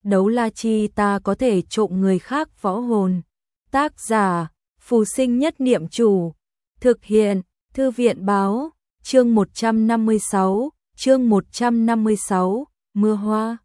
Đấu la chi ta có thể trộm người khác võ hồn. Tác giả, Phù Sinh Nhất Niệm Chủ. Thực hiện, Thư viện báo, chương 156, mưa hoa.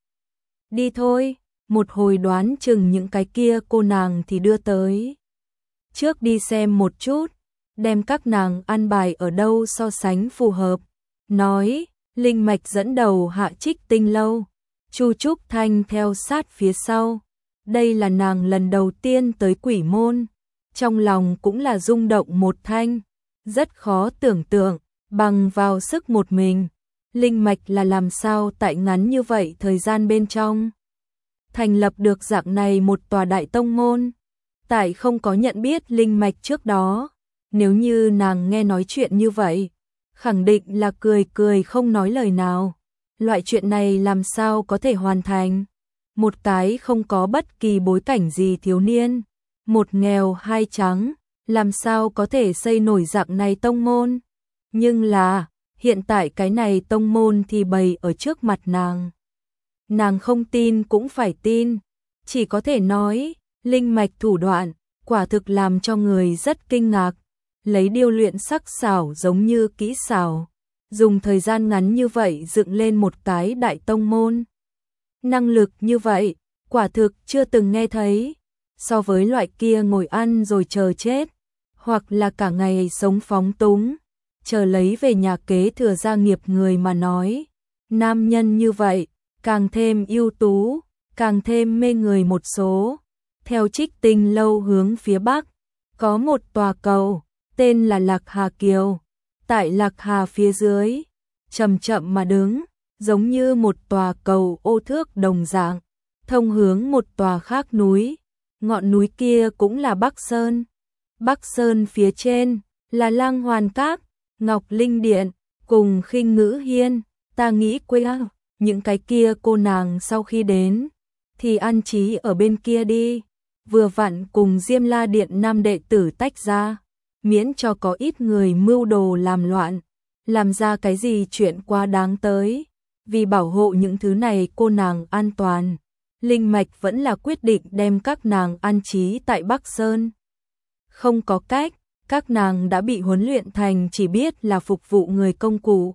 Đi thôi, một hồi đoán chừng những cái kia cô nàng thì đưa tới. Trước đi xem một chút, đem các nàng an bài ở đâu so sánh phù hợp. Nói, linh mạch dẫn đầu Hạ Trích Tinh lâu. Chu Trúc Thanh theo sát phía sau. Đây là nàng lần đầu tiên tới Quỷ Môn. Trong lòng cũng là rung động một thanh. Rất khó tưởng tượng, bằng vào sức một mình. Linh mạch là làm sao tại ngắn như vậy thời gian bên trong. Thành lập được dạng này một tòa đại tông môn. Tại không có nhận biết linh mạch trước đó. Nếu như nàng nghe nói chuyện như vậy, khẳng định là cười cười không nói lời nào. Loại chuyện này làm sao có thể hoàn thành? Một cái không có bất kỳ bối cảnh gì thiếu niên, một nghèo hai trắng, làm sao có thể xây nổi dạng này tông môn? Nhưng là, hiện tại cái này tông môn thì bày ở trước mặt nàng. Nàng không tin cũng phải tin, chỉ có thể nói, linh mạch thủ đoạn, quả thực làm cho người rất kinh ngạc. Lấy điêu luyện sắc xảo giống như kỹ xảo, dùng thời gian ngắn như vậy dựng lên một cái đại tông môn. Năng lực như vậy, quả thực chưa từng nghe thấy, so với loại kia ngồi ăn rồi chờ chết, hoặc là cả ngày sống phóng túng, chờ lấy về nhà kế thừa gia nghiệp người mà nói. Nam nhân như vậy, càng thêm ưu tú, càng thêm mê người một số. Theo Trích Tinh lâu hướng phía bắc, có một tòa cầu, tên là Lạc Hà Kiều. Tại Lạc Hà phía dưới, chậm chậm mà đứng, giống như một tòa cầu ô thước đồng dạng, thông hướng một tòa khác núi. Ngọn núi kia cũng là Bắc Sơn. Bắc Sơn phía trên là Lang Hoàn Các, Ngọc Linh Điện, cùng Khinh Ngữ Hiên. Ta nghĩ quê những cái kia cô nàng sau khi đến thì an trí ở bên kia đi, vừa vặn cùng Diêm La Điện nam đệ tử tách ra, miễn cho có ít người mưu đồ làm loạn, làm ra cái gì chuyện quá đáng tới. Vì bảo hộ những thứ này cô nàng an toàn, linh mạch vẫn là quyết định đem các nàng an trí tại Bắc Sơn. Không có cách, các nàng đã bị huấn luyện thành chỉ biết là phục vụ người công cụ.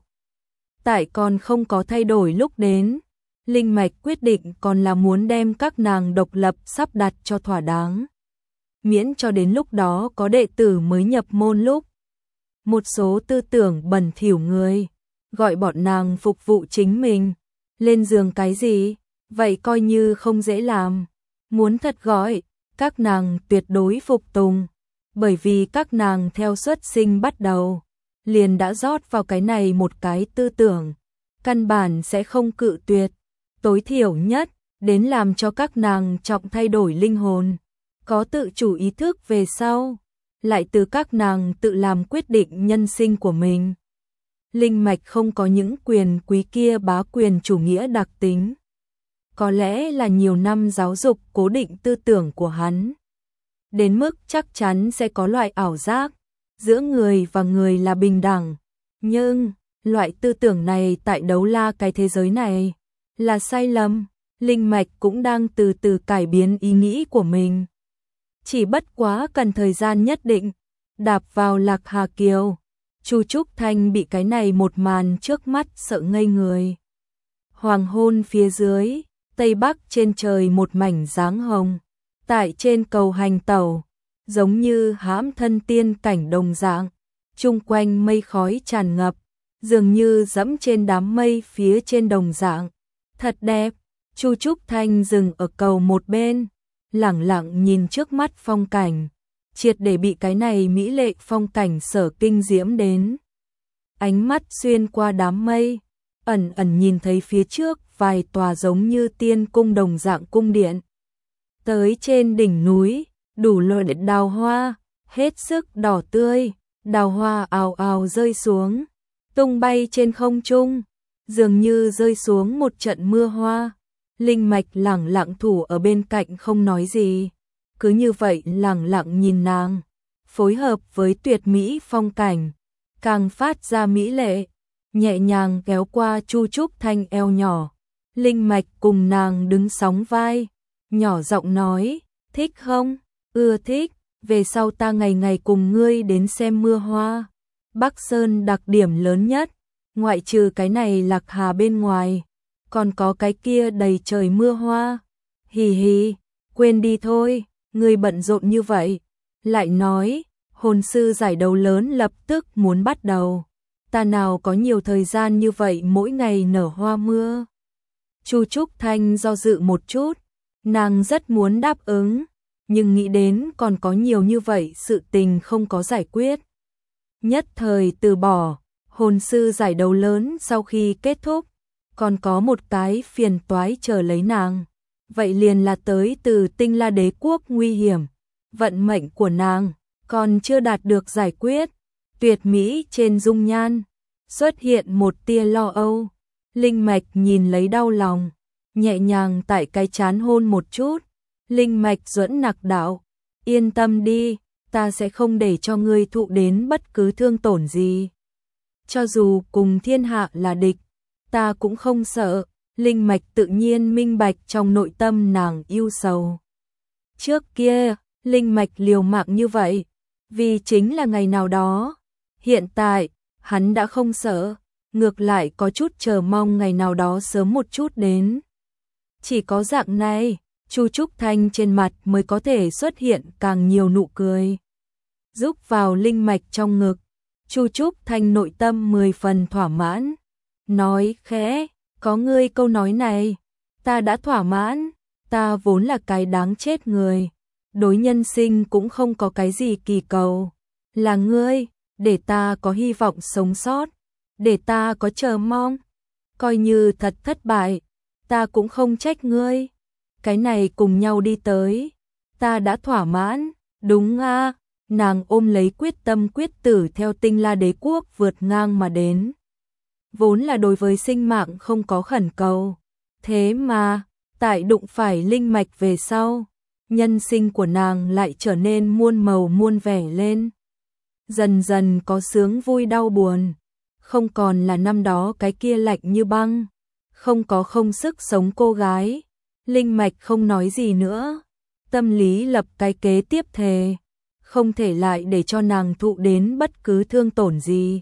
Tại còn không có thay đổi lúc đến, linh mạch quyết định còn là muốn đem các nàng độc lập sắp đặt cho thỏa đáng. Miễn cho đến lúc đó có đệ tử mới nhập môn lúc. Một số tư tưởng bẩn thỉu người, gọi bọn nàng phục vụ chính mình. Lên giường cái gì, vậy coi như không dễ làm. Muốn thật gọi, các nàng tuyệt đối phục tùng. Bởi vì các nàng theo xuất sinh bắt đầu, liền đã rót vào cái này một cái tư tưởng. Căn bản sẽ không cự tuyệt. Tối thiểu nhất, đến làm cho các nàng trọng thay đổi linh hồn. Có tự chủ ý thức về sau, lại từ các nàng tự làm quyết định nhân sinh của mình. Linh mạch không có những quyền quý kia bá quyền chủ nghĩa đặc tính. Có lẽ là nhiều năm giáo dục cố định tư tưởng của hắn. Đến mức chắc chắn sẽ có loại ảo giác, giữa người và người là bình đẳng. Nhưng, loại tư tưởng này tại đấu la cái thế giới này, là sai lầm. Linh mạch cũng đang từ từ cải biến ý nghĩ của mình. Chỉ bất quá cần thời gian nhất định, đạp vào Lạc Hà Kiều. Chu Trúc Thanh bị cái này một màn trước mắt sợ ngây người. Hoàng hôn phía dưới, tây bắc trên trời một mảnh dáng hồng. Tại trên cầu hành tẩu, giống như hãm thân tiên cảnh đồng dạng. Chung quanh mây khói tràn ngập, dường như dẫm trên đám mây phía trên đồng dạng. Thật đẹp. Chu Trúc Thanh dừng ở cầu một bên, lẳng lặng nhìn trước mắt phong cảnh, triệt để bị cái này mỹ lệ phong cảnh sở kinh diễm đến. Ánh mắt xuyên qua đám mây, ẩn ẩn nhìn thấy phía trước vài tòa giống như tiên cung đồng dạng cung điện. Tới trên đỉnh núi, đủ loại đào hoa, hết sức đỏ tươi, đào hoa ào ào rơi xuống, tung bay trên không trung, dường như rơi xuống một trận mưa hoa. Linh mạch lẳng lặng thủ ở bên cạnh không nói gì, cứ như vậy lẳng lặng nhìn nàng, phối hợp với tuyệt mỹ phong cảnh, càng phát ra mỹ lệ, nhẹ nhàng kéo qua Chu Trúc Thanh eo nhỏ, Linh Mạch cùng nàng đứng sóng vai, nhỏ giọng nói, thích không? Ưa thích, về sau ta ngày ngày cùng ngươi đến xem mưa hoa. Bắc Sơn đặc điểm lớn nhất, ngoại trừ cái này Lạc Hà bên ngoài, còn có cái kia đầy trời mưa hoa. Hì hì, quên đi thôi, ngươi bận rộn như vậy. Lại nói, hồn sư giải đấu lớn lập tức muốn bắt đầu. Ta nào có nhiều thời gian như vậy mỗi ngày nở hoa mưa. Chu Trúc Thanh do dự một chút, nàng rất muốn đáp ứng, nhưng nghĩ đến còn có nhiều như vậy sự tình không có giải quyết. Nhất thời từ bỏ, hồn sư giải đấu lớn sau khi kết thúc, còn có một cái phiền toái chờ lấy nàng. Vậy liền là tới từ Tinh La Đế quốc nguy hiểm, vận mệnh của nàng còn chưa đạt được giải quyết. Tuyệt mỹ trên dung nhan xuất hiện một tia lo âu. Linh Mạch nhìn lấy đau lòng, nhẹ nhàng tại cái trán hôn một chút. Linh Mạch duẫn nặc đạo, yên tâm đi, ta sẽ không để cho ngươi thụ đến bất cứ thương tổn gì. Cho dù cùng thiên hạ là địch, ta cũng không sợ. Linh Mạch tự nhiên minh bạch trong nội tâm nàng yêu sầu. Trước kia, Linh Mạch liều mạng như vậy, vì chính là ngày nào đó. Hiện tại, hắn đã không sợ, ngược lại có chút chờ mong ngày nào đó sớm một chút đến. Chỉ có dạng này, Chu Trúc Thanh trên mặt mới có thể xuất hiện càng nhiều nụ cười. Giúp vào Linh Mạch trong ngực, Chu Trúc Thanh nội tâm 10 phần thỏa mãn. Nói khẽ, có ngươi câu nói này, ta đã thỏa mãn, ta vốn là cái đáng chết người. Đối nhân sinh cũng không có cái gì kỳ cầu. Là ngươi, để ta có hy vọng sống sót, để ta có chờ mong. Coi như thật thất bại, ta cũng không trách ngươi. Cái này cùng nhau đi tới, ta đã thỏa mãn, đúng a. Nàng ôm lấy quyết tâm quyết tử theo Tinh La Đế quốc vượt ngang mà đến. Vốn là đối với sinh mạng không có khẩn cầu, thế mà, tại đụng phải Linh Mạch về sau, nhân sinh của nàng lại trở nên muôn màu muôn vẻ lên. Dần dần có sướng vui đau buồn, không còn là năm đó cái kia lạnh như băng, không có không sức sống cô gái. Linh Mạch không nói gì nữa, tâm lý lập cái kế tiếp thề, không thể lại để cho nàng thụ đến bất cứ thương tổn gì.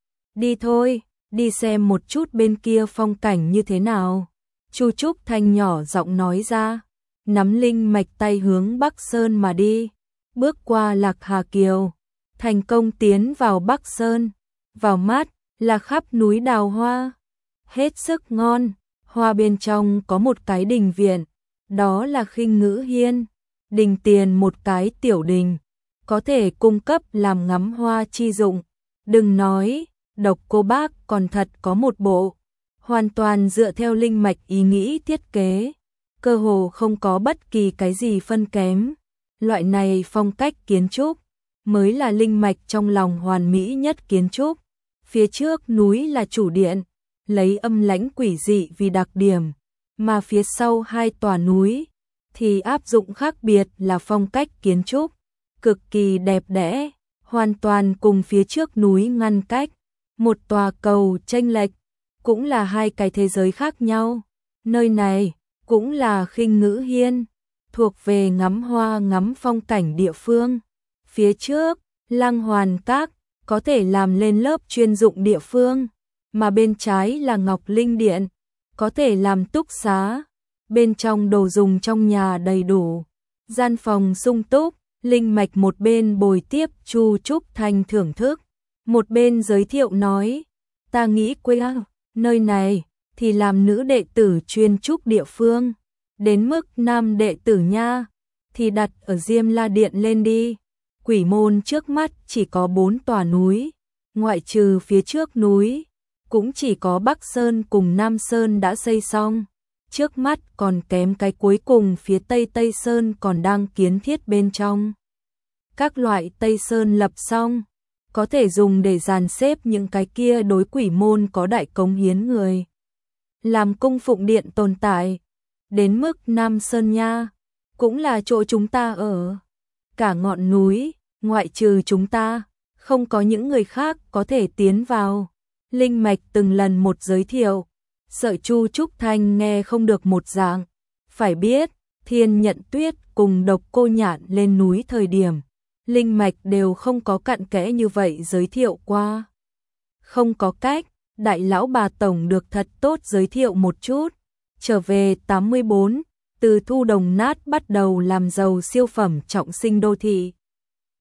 Đi thôi, đi xem một chút bên kia phong cảnh như thế nào. Chu Trúc Thanh nhỏ giọng nói ra, nắm Linh Mạch tay hướng Bắc Sơn mà đi, bước qua Lạc Hà Kiều, thành công tiến vào Bắc Sơn. Vào mắt là khắp núi đào hoa, hết sức ngon. Hoa bên trong có một cái đình viện, đó là Khinh Ngữ Hiên. Đình tiền một cái tiểu đình, có thể cung cấp làm ngắm hoa chi dụng. Đừng nói, Độc Cô Bác còn thật có một bộ, hoàn toàn dựa theo Linh Mạch ý nghĩ thiết kế, cơ hồ không có bất kỳ cái gì phân kém. Loại này phong cách kiến trúc mới là Linh Mạch trong lòng hoàn mỹ nhất kiến trúc. Phía trước núi là chủ điện, lấy âm lãnh quỷ dị vì đặc điểm, mà phía sau hai tòa núi thì áp dụng khác biệt là phong cách kiến trúc, cực kỳ đẹp đẽ, hoàn toàn cùng phía trước núi ngăn cách. Một tòa cầu chênh lệch, cũng là hai cái thế giới khác nhau. Nơi này cũng là Khinh Ngữ Hiên, thuộc về ngắm hoa ngắm phong cảnh địa phương. Phía trước, Lăng Hoàn Các, có thể làm lên lớp chuyên dụng địa phương, mà bên trái là Ngọc Linh Điện, có thể làm túc xá. Bên trong đồ dùng trong nhà đầy đủ, gian phòng sung túc. Linh Mạch một bên bồi tiếp Chu Trúc Thanh thưởng thức, một bên giới thiệu nói, ta nghĩ quê nơi này thì làm nữ đệ tử chuyên trúc địa phương, đến mức nam đệ tử nha thì đặt ở Diêm La Điện lên đi. Quỷ môn trước mắt chỉ có 4 tòa núi, ngoại trừ phía trước núi, cũng chỉ có Bắc Sơn cùng Nam Sơn đã xây xong. Trước mắt còn kém cái cuối cùng phía Tây Tây Sơn còn đang kiến thiết bên trong. Các loại Tây Sơn lập xong, có thể dùng để dàn xếp những cái kia đối quỷ môn có đại cống hiến người, làm cung phụng điện tồn tại. Đến mức Nam Sơn nha, cũng là chỗ chúng ta ở. Cả ngọn núi, ngoại trừ chúng ta, không có những người khác có thể tiến vào. Linh Mạch từng lần một giới thiệu, Sợ Chu Trúc Thanh nghe không được một dạng. Phải biết, Thiên Nhận Tuyết cùng Độc Cô Nhạn lên núi thời điểm, linh mạch đều không có cặn kẽ như vậy giới thiệu qua. Không có cách, đại lão bà tổng được thật tốt giới thiệu một chút. Trở về 84, từ thu đồng nát bắt đầu làm giàu siêu phẩm trọng sinh đô thị.